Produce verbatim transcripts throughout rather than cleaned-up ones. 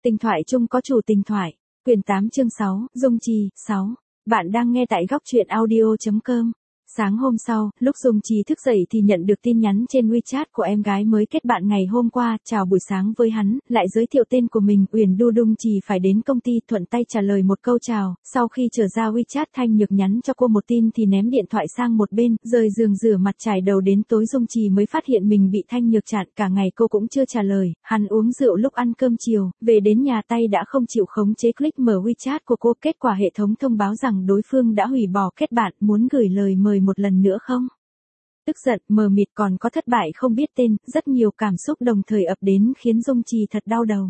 Tình thoại chung có chủ tình thoại. Quyển tám chương sáu, Dung Trì, sáu. Bạn đang nghe tại góc truyện audio chấm com. Sáng hôm sau, lúc Dung Trì thức dậy thì nhận được tin nhắn trên WeChat của em gái mới kết bạn ngày hôm qua, chào buổi sáng với hắn, lại giới thiệu tên của mình, Uyển Du. Dung Trì phải đến công ty, thuận tay trả lời một câu chào, sau khi trở ra WeChat Thanh Nhược nhắn cho cô một tin thì ném điện thoại sang một bên, rời giường rửa mặt chải đầu đến tối Dung Trì mới phát hiện mình bị Thanh Nhược chặn, cả ngày cô cũng chưa trả lời, hắn uống rượu lúc ăn cơm chiều, về đến nhà tay đã không chịu khống chế click mở WeChat của cô, kết quả hệ thống thông báo rằng đối phương đã hủy bỏ kết bạn, muốn gửi lời mời một lần nữa không? Tức giận, mờ mịt còn có thất bại không biết tên, rất nhiều cảm xúc đồng thời ập đến khiến Dung Trì thật đau đầu.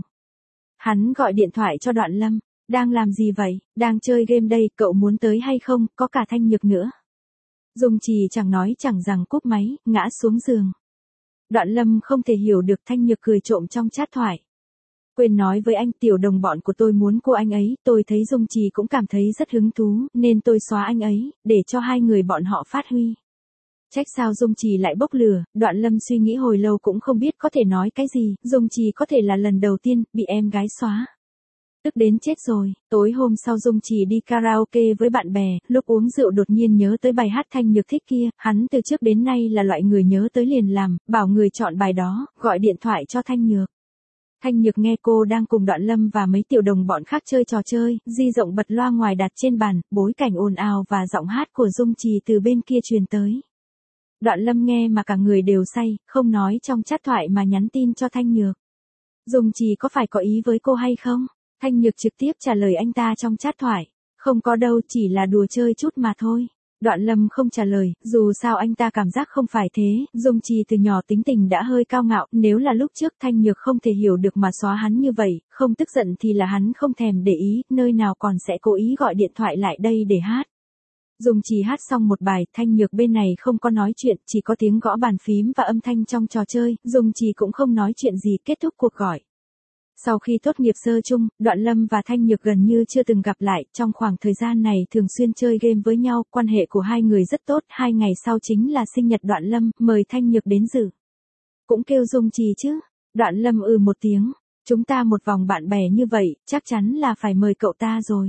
Hắn gọi điện thoại cho Đoạn Lâm, đang làm gì vậy, đang chơi game đây, cậu muốn tới hay không, có cả Thanh Nhược nữa. Dung Trì chẳng nói chẳng rằng cúp máy, ngã xuống giường. Đoạn Lâm không thể hiểu được, Thanh Nhược cười trộm trong chat thoại. Quên nói với anh, tiểu đồng bọn của tôi muốn cô anh ấy, tôi thấy Dung Trì cũng cảm thấy rất hứng thú, nên tôi xóa anh ấy, để cho hai người bọn họ phát huy. Trách sao Dung Trì lại bốc lửa, Đoạn Lâm suy nghĩ hồi lâu cũng không biết có thể nói cái gì, Dung Trì có thể là lần đầu tiên, bị em gái xóa. Tức đến chết rồi, tối hôm sau Dung Trì đi karaoke với bạn bè, lúc uống rượu đột nhiên nhớ tới bài hát Thanh Nhược thích kia, hắn từ trước đến nay là loại người nhớ tới liền làm, bảo người chọn bài đó, gọi điện thoại cho Thanh Nhược. Thanh Nhược nghe cô đang cùng Đoạn Lâm và mấy tiểu đồng bọn khác chơi trò chơi, di động bật loa ngoài đặt trên bàn, bối cảnh ồn ào và giọng hát của Dung Trì từ bên kia truyền tới. Đoạn Lâm nghe mà cả người đều say, không nói trong chat thoại mà nhắn tin cho Thanh Nhược. Dung Trì có phải có ý với cô hay không? Thanh Nhược trực tiếp trả lời anh ta trong chat thoại. Không có đâu, chỉ là đùa chơi chút mà thôi. Đoạn Lâm không trả lời, dù sao anh ta cảm giác không phải thế, Dung Trì từ nhỏ tính tình đã hơi cao ngạo, nếu là lúc trước Thanh Nhược không thể hiểu được mà xóa hắn như vậy, không tức giận thì là hắn không thèm để ý, nơi nào còn sẽ cố ý gọi điện thoại lại đây để hát. Dung Trì hát xong một bài, Thanh Nhược bên này không có nói chuyện, chỉ có tiếng gõ bàn phím và âm thanh trong trò chơi, Dung Trì cũng không nói chuyện gì, kết thúc cuộc gọi. Sau khi tốt nghiệp sơ chung, Đoạn Lâm và Thanh Nhược gần như chưa từng gặp lại, trong khoảng thời gian này thường xuyên chơi game với nhau, quan hệ của hai người rất tốt, hai ngày sau chính là sinh nhật Đoạn Lâm, mời Thanh Nhược đến dự. Cũng kêu Dung Trì chứ, Đoạn Lâm ừ một tiếng, chúng ta một vòng bạn bè như vậy, chắc chắn là phải mời cậu ta rồi.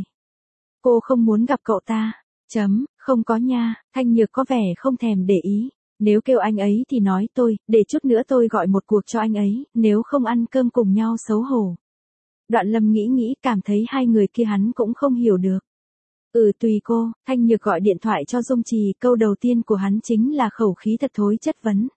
Cô không muốn gặp cậu ta, chấm, không có nha, Thanh Nhược có vẻ không thèm để ý. Nếu kêu anh ấy thì nói tôi, để chút nữa tôi gọi một cuộc cho anh ấy, nếu không ăn cơm cùng nhau xấu hổ. Đoạn Lâm nghĩ nghĩ, cảm thấy hai người kia hắn cũng không hiểu được. Ừ tùy cô, Thanh Nhược gọi điện thoại cho Dung Trì, câu đầu tiên của hắn chính là khẩu khí thật thối chất vấn.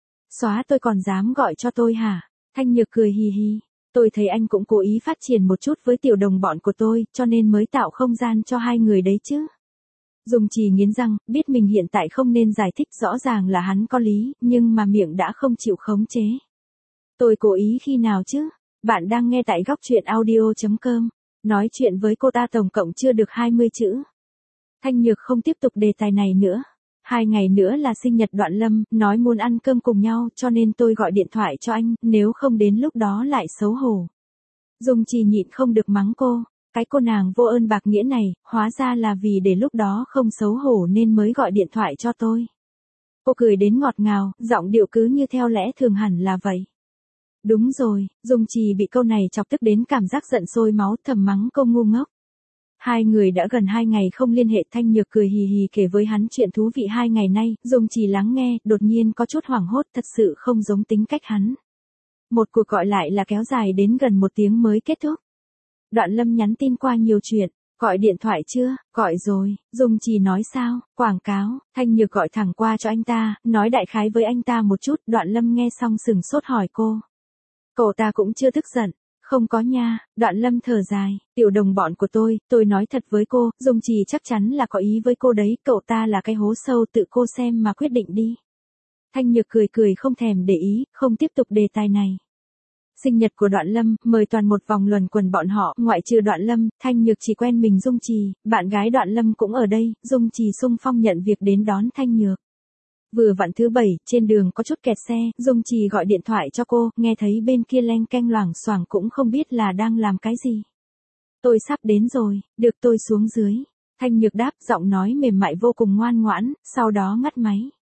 Xóa tôi còn dám gọi cho tôi hả? Thanh Nhược cười hì hì. Tôi thấy anh cũng cố ý phát triển một chút với tiểu đồng bọn của tôi, cho nên mới tạo không gian cho hai người đấy chứ. Dung Trì nghiến răng, biết mình hiện tại không nên giải thích, rõ ràng là hắn có lý, nhưng mà miệng đã không chịu khống chế. Tôi cố ý khi nào chứ? Bạn đang nghe tại góc truyện audio chấm com. Nói chuyện với cô ta tổng cộng chưa được hai mươi chữ. Thanh Nhược không tiếp tục đề tài này nữa. Hai ngày nữa là sinh nhật Đoạn Lâm, nói muốn ăn cơm cùng nhau, cho nên tôi gọi điện thoại cho anh, nếu không đến lúc đó lại xấu hổ. Dung Trì nhịn không được mắng cô. Cái cô nàng vô ơn bạc nghĩa này, hóa ra là vì để lúc đó không xấu hổ nên mới gọi điện thoại cho tôi. Cô cười đến ngọt ngào, giọng điệu cứ như theo lẽ thường hẳn là vậy. Đúng rồi, Dung Trì bị câu này chọc tức đến cảm giác giận sôi máu, thầm mắng cô ngu ngốc. Hai người đã gần hai ngày không liên hệ, Thanh Nhược cười hì hì kể với hắn chuyện thú vị hai ngày nay, Dung Trì lắng nghe, đột nhiên có chút hoảng hốt, thật sự không giống tính cách hắn. Một cuộc gọi lại là kéo dài đến gần một tiếng mới kết thúc. Đoạn Lâm nhắn tin qua nhiều chuyện, gọi điện thoại chưa, gọi rồi, Dung Trì nói sao, quảng cáo, Thanh Nhược gọi thẳng qua cho anh ta, nói đại khái với anh ta một chút, Đoạn Lâm nghe xong sừng sốt hỏi cô. Cậu ta cũng chưa tức giận, không có nha, Đoạn Lâm thở dài, tiểu đồng bọn của tôi, tôi nói thật với cô, Dung Trì chắc chắn là có ý với cô đấy, cậu ta là cái hố sâu, tự cô xem mà quyết định đi. Thanh Nhược cười cười không thèm để ý, không tiếp tục đề tài này. Sinh nhật của Đoạn Lâm, mời toàn một vòng luẩn quẩn bọn họ, ngoại trừ Đoạn Lâm, Thanh Nhược chỉ quen mình Dung Trì, bạn gái Đoạn Lâm cũng ở đây, Dung Trì xung phong nhận việc đến đón Thanh Nhược. Vừa vặn thứ bảy, trên đường có chút kẹt xe, Dung Trì gọi điện thoại cho cô, nghe thấy bên kia leng keng loảng xoảng cũng không biết là đang làm cái gì. Tôi sắp đến rồi, được tôi xuống dưới. Thanh Nhược đáp, giọng nói mềm mại vô cùng ngoan ngoãn, sau đó ngắt máy.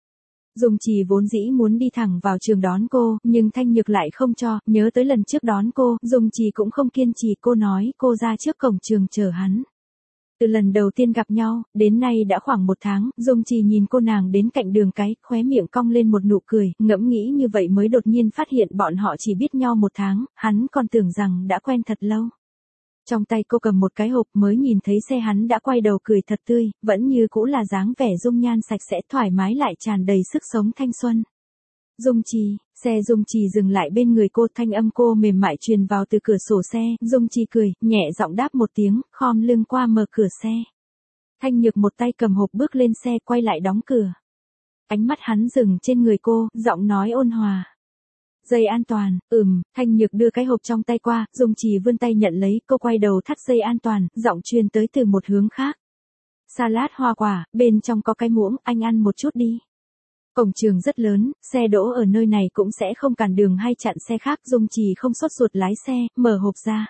Dung Trì vốn dĩ muốn đi thẳng vào trường đón cô, nhưng Thanh Nhược lại không cho, nhớ tới lần trước đón cô, Dung Trì cũng không kiên trì, cô nói cô ra trước cổng trường chờ hắn. Từ lần đầu tiên gặp nhau, đến nay đã khoảng một tháng, Dung Trì nhìn cô nàng đến cạnh đường cái, khóe miệng cong lên một nụ cười, ngẫm nghĩ như vậy mới đột nhiên phát hiện bọn họ chỉ biết nhau một tháng, hắn còn tưởng rằng đã quen thật lâu. Trong tay cô cầm một cái hộp, mới nhìn thấy xe hắn đã quay đầu cười thật tươi, vẫn như cũ là dáng vẻ dung nhan sạch sẽ thoải mái lại tràn đầy sức sống thanh xuân. Dung Trì, xe Dung Trì dừng lại bên người cô, thanh âm cô mềm mại truyền vào từ cửa sổ xe, Dung Trì cười, nhẹ giọng đáp một tiếng, khom lưng qua mở cửa xe. Thanh Nhược một tay cầm hộp bước lên xe quay lại đóng cửa. Ánh mắt hắn dừng trên người cô, giọng nói ôn hòa. Dây an toàn, ừm, Thanh Nhược đưa cái hộp trong tay qua, Dung Trì vươn tay nhận lấy, cô quay đầu thắt dây an toàn, giọng truyền tới từ một hướng khác. Salad hoa quả, bên trong có cái muỗng, anh ăn một chút đi. Cổng trường rất lớn, xe đỗ ở nơi này cũng sẽ không cản đường hay chặn xe khác, Dung Trì không sốt ruột lái xe, mở hộp ra.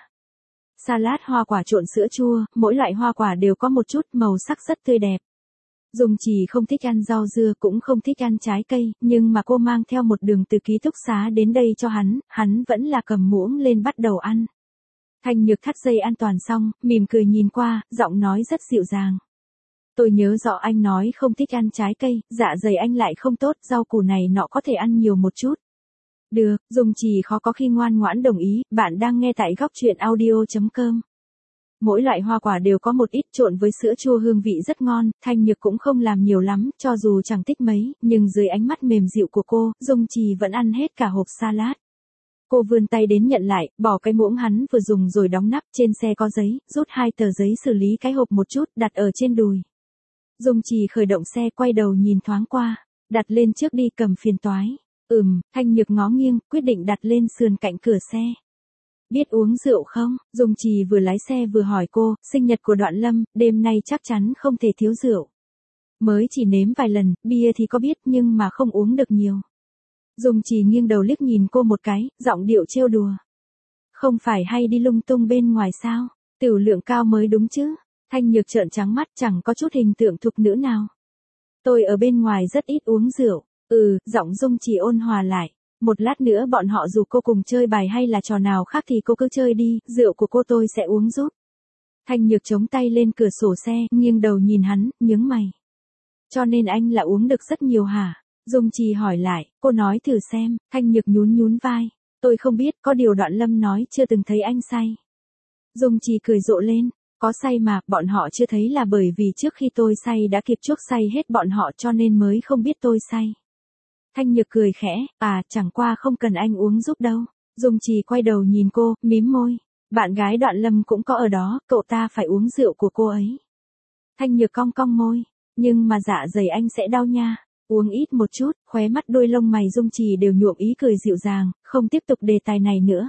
Salad hoa quả trộn sữa chua, mỗi loại hoa quả đều có một chút màu sắc rất tươi đẹp. Dung Trì không thích ăn rau dưa cũng không thích ăn trái cây, nhưng mà cô mang theo một đường từ ký túc xá đến đây cho hắn, hắn vẫn là cầm muỗng lên bắt đầu ăn. Thanh Nhược thắt dây an toàn xong, mỉm cười nhìn qua, giọng nói rất dịu dàng. Tôi nhớ rõ anh nói không thích ăn trái cây, dạ dày anh lại không tốt, rau củ này nọ có thể ăn nhiều một chút. Được, Dung Trì khó có khi ngoan ngoãn đồng ý, bạn đang nghe tại góc truyện audio chấm com. Mỗi loại hoa quả đều có một ít trộn với sữa chua hương vị rất ngon, Thanh Nhược cũng không làm nhiều lắm, cho dù chẳng thích mấy, nhưng dưới ánh mắt mềm dịu của cô, Dung Trì vẫn ăn hết cả hộp salad. Cô vươn tay đến nhận lại, bỏ cái muỗng hắn vừa dùng rồi đóng nắp, trên xe có giấy, rút hai tờ giấy xử lý cái hộp một chút, đặt ở trên đùi. Dung Trì khởi động xe quay đầu nhìn thoáng qua, đặt lên trước đi cầm phiền toái. Ừm, Thanh Nhược ngó nghiêng, quyết định đặt lên sườn cạnh cửa xe. Biết uống rượu không? Dung Trì vừa lái xe vừa hỏi cô, sinh nhật của Đoạn Lâm, đêm nay chắc chắn không thể thiếu rượu. Mới chỉ nếm vài lần, bia thì có biết nhưng mà không uống được nhiều. Dung Trì nghiêng đầu liếc nhìn cô một cái, giọng điệu trêu đùa. Không phải hay đi lung tung bên ngoài sao? Tửu lượng cao mới đúng chứ? Thanh Nhược trợn trắng mắt, chẳng có chút hình tượng thục nữ nào. Tôi ở bên ngoài rất ít uống rượu. Ừ, giọng Dung Trì ôn hòa lại. Một lát nữa bọn họ dù cô cùng chơi bài hay là trò nào khác thì cô cứ chơi đi, rượu của cô tôi sẽ uống giúp. Thanh Nhược chống tay lên cửa sổ xe, nghiêng đầu nhìn hắn, nhướng mày. Cho nên anh là uống được rất nhiều hả? Dung Trì hỏi lại, cô nói thử xem, Thanh Nhược nhún nhún vai. Tôi không biết, có điều Đoạn Lâm nói chưa từng thấy anh say. Dung Trì cười rộ lên, có say mà, bọn họ chưa thấy là bởi vì trước khi tôi say đã kịp chuốc say hết bọn họ cho nên mới không biết tôi say. Thanh Nhược cười khẽ, à, chẳng qua không cần anh uống giúp đâu. Dung Trì quay đầu nhìn cô, mím môi. Bạn gái Đoạn Lâm cũng có ở đó, cậu ta phải uống rượu của cô ấy. Thanh Nhược cong cong môi, nhưng mà dạ dày anh sẽ đau nha. Uống ít một chút, khóe mắt đôi lông mày Dung Trì đều nhuộm ý cười dịu dàng, không tiếp tục đề tài này nữa.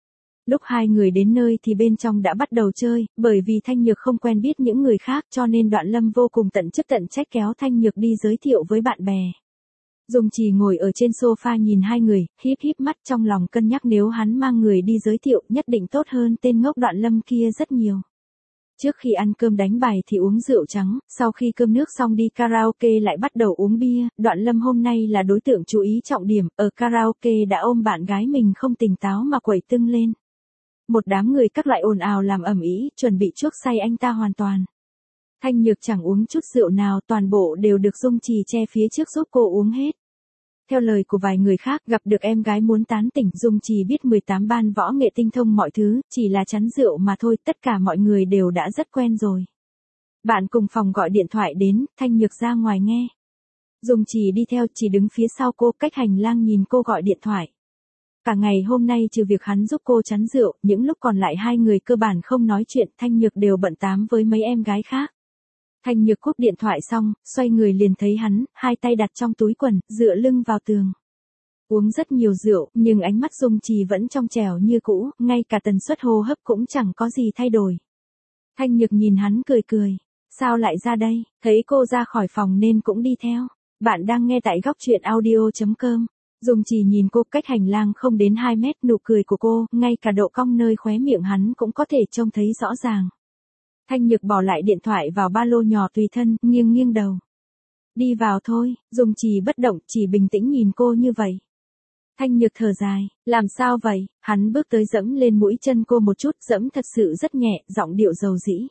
Lúc hai người đến nơi thì bên trong đã bắt đầu chơi, bởi vì Thanh Nhược không quen biết những người khác cho nên Đoạn Lâm vô cùng tận chức tận trách kéo Thanh Nhược đi giới thiệu với bạn bè. Dung Trì ngồi ở trên sofa nhìn hai người, híp híp mắt trong lòng cân nhắc nếu hắn mang người đi giới thiệu nhất định tốt hơn tên ngốc Đoạn Lâm kia rất nhiều. Trước khi ăn cơm đánh bài thì uống rượu trắng, sau khi cơm nước xong đi karaoke lại bắt đầu uống bia, Đoạn Lâm hôm nay là đối tượng chú ý trọng điểm, ở karaoke đã ôm bạn gái mình không tỉnh táo mà quẩy tưng lên. Một đám người các loại ồn ào làm ầm ĩ, chuẩn bị chuốc say anh ta hoàn toàn. Thanh Nhược chẳng uống chút rượu nào, toàn bộ đều được Dung Trì che phía trước giúp cô uống hết. Theo lời của vài người khác, gặp được em gái muốn tán tỉnh, Dung Trì biết mười tám ban võ nghệ tinh thông mọi thứ, chỉ là chắn rượu mà thôi, tất cả mọi người đều đã rất quen rồi. Bạn cùng phòng gọi điện thoại đến, Thanh Nhược ra ngoài nghe. Dung Trì đi theo, chỉ đứng phía sau cô, cách hành lang nhìn cô gọi điện thoại. Cả ngày hôm nay trừ việc hắn giúp cô chắn rượu, những lúc còn lại hai người cơ bản không nói chuyện, Thanh Nhược đều bận tám với mấy em gái khác. Thanh Nhược cúp điện thoại xong, xoay người liền thấy hắn, hai tay đặt trong túi quần, dựa lưng vào tường. Uống rất nhiều rượu, nhưng ánh mắt Dung Trì vẫn trong trẻo như cũ, ngay cả tần suất hô hấp cũng chẳng có gì thay đổi. Thanh Nhược nhìn hắn cười cười, sao lại ra đây, thấy cô ra khỏi phòng nên cũng đi theo. Bạn đang nghe tại góc truyện audio chấm com. Dung Trì nhìn cô cách hành lang không đến hai mét, nụ cười của cô, ngay cả độ cong nơi khóe miệng hắn cũng có thể trông thấy rõ ràng. Thanh Nhược bỏ lại điện thoại vào ba lô nhỏ tùy thân, nghiêng nghiêng đầu. Đi vào thôi, Dung Trì bất động, chỉ bình tĩnh nhìn cô như vậy. Thanh Nhược thở dài, làm sao vậy, hắn bước tới dẫm lên mũi chân cô một chút, dẫm thật sự rất nhẹ, giọng điệu dầu dĩ.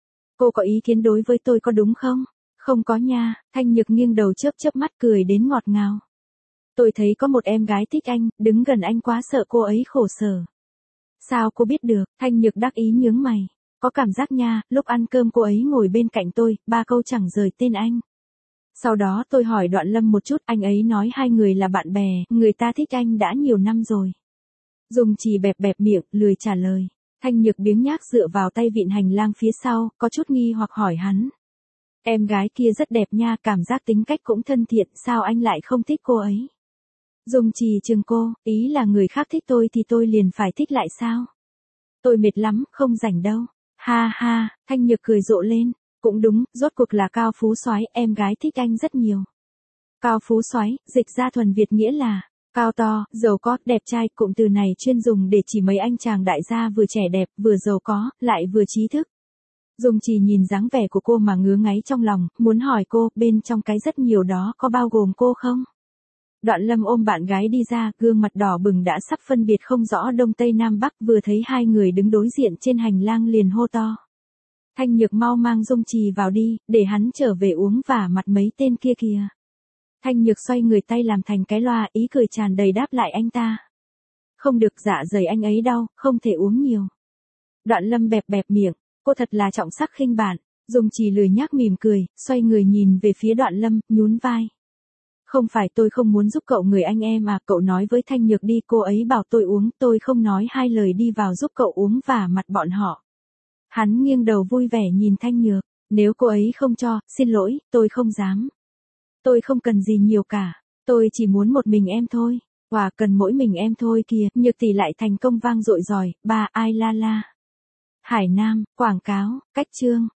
Cô có ý kiến đối với tôi có đúng không? Không có nha, Thanh Nhược nghiêng đầu chớp chớp mắt cười đến ngọt ngào. Tôi thấy có một em gái thích anh, đứng gần anh quá sợ cô ấy khổ sở. Sao cô biết được, Thanh Nhược đắc ý nhướng mày. Có cảm giác nha, lúc ăn cơm cô ấy ngồi bên cạnh tôi, ba câu chẳng rời tên anh. Sau đó tôi hỏi Đoạn Lâm một chút, anh ấy nói hai người là bạn bè, người ta thích anh đã nhiều năm rồi. Dung Trì bẹp bẹp miệng, lười trả lời. Thanh Nhược biếng nhác dựa vào tay vịn hành lang phía sau, có chút nghi hoặc hỏi hắn. Em gái kia rất đẹp nha, cảm giác tính cách cũng thân thiện, sao anh lại không thích cô ấy? Dung Trì chừng cô, ý là người khác thích tôi thì tôi liền phải thích lại sao? Tôi mệt lắm, không rảnh đâu. Ha ha, Thanh Nhược cười rộ lên. Cũng đúng, rốt cuộc là cao phú soái, em gái thích anh rất nhiều. Cao phú soái, dịch ra thuần Việt nghĩa là cao to, giàu có, đẹp trai, cụm từ này chuyên dùng để chỉ mấy anh chàng đại gia vừa trẻ đẹp, vừa giàu có, lại vừa trí thức. Dung Trì nhìn dáng vẻ của cô mà ngứa ngáy trong lòng, muốn hỏi cô, bên trong cái rất nhiều đó có bao gồm cô không? Đoạn Lâm ôm bạn gái đi ra, gương mặt đỏ bừng đã sắp phân biệt không rõ đông tây nam bắc, vừa thấy hai người đứng đối diện trên hành lang liền hô to. Thanh Nhược mau mang Dung Trì vào đi, để hắn trở về uống vả mặt mấy tên kia kìa. Thanh Nhược xoay người tay làm thành cái loa, ý cười tràn đầy đáp lại anh ta. Không được, dạ dày anh ấy đau, không thể uống nhiều. Đoạn Lâm bẹp bẹp miệng, cô thật là trọng sắc khinh bạn. Dung Trì lười nhác mỉm cười, xoay người nhìn về phía Đoạn Lâm, nhún vai. Không phải tôi không muốn giúp cậu người anh em à, cậu nói với Thanh Nhược đi, cô ấy bảo tôi uống, tôi không nói hai lời đi vào giúp cậu uống vả mặt bọn họ. Hắn nghiêng đầu vui vẻ nhìn Thanh Nhược, nếu cô ấy không cho, xin lỗi, tôi không dám. Tôi không cần gì nhiều cả, tôi chỉ muốn một mình em thôi. Quả cần mỗi mình em thôi kìa, Nhược tỷ lại thành công vang dội rồi, ba ai la la. Hải Nam, quảng cáo, cách chương.